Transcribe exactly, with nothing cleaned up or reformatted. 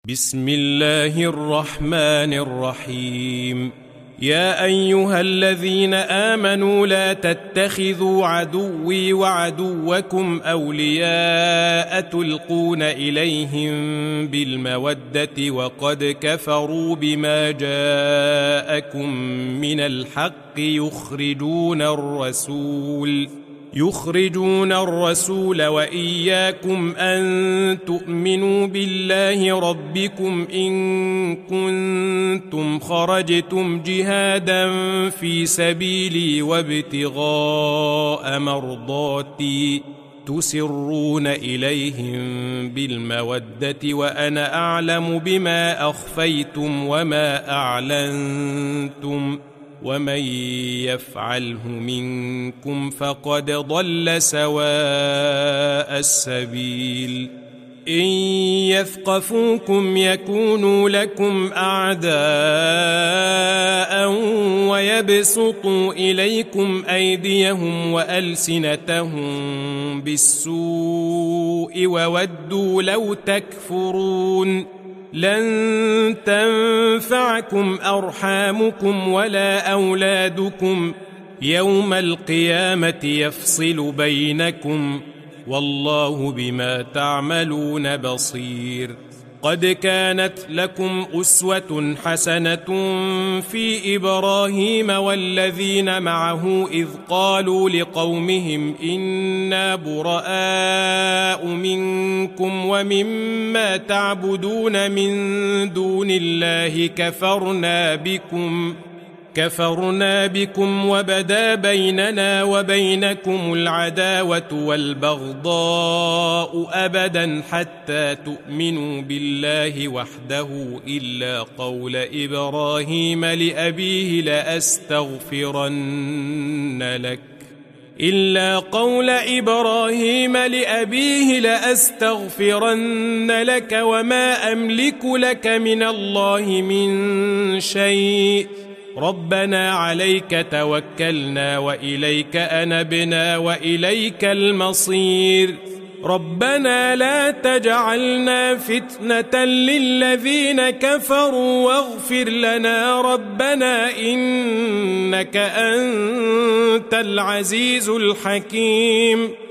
بسم الله الرحمن الرحيم. يا أيها الذين آمنوا لا تتخذوا عدوي وعدوكم أولياء تلقون إليهم بالمودة وقد كفروا بما جاءكم من الحق يخرجون الرسول يخرجون الرسول وإياكم أن تؤمنوا بالله ربكم إن كنتم خرجتم جهادا في سبيلي وابتغاء مرضاتي تسرون إليهم بالمودة وأنا أعلم بما أخفيتم وما أعلنتم ومن يفعله منكم فقد ضل سواء السبيل. إن يثقفوكم يكونوا لكم أعداء ويبسطوا إليكم أيديهم وألسنتهم بالسوء وودوا لو تكفرون. لن تنفعكم أرحامكم ولا أولادكم يوم القيامة يفصل بينكم والله بما تعملون بصير. قد كانت لكم أسوة حسنة في إبراهيم والذين معه إذ قالوا لقومهم إنا براء منكم ومما تعبدون من دون الله كفرنا بكم كفرنا بكم وبدا بيننا وبينكم العداوة والبغضاء أبدا حتى تؤمنوا بالله وحده إلا قول إبراهيم لأبيه لأستغفرن لك إلا قول إبراهيم لأبيه لأستغفرن لك وما أملك لك من الله من شيء ربنا عليك توكلنا وإليك أنبنا وإليك المصير. ربنا لا تجعلنا فتنة للذين كفروا واغفر لنا ربنا إنك أنت العزيز الحكيم.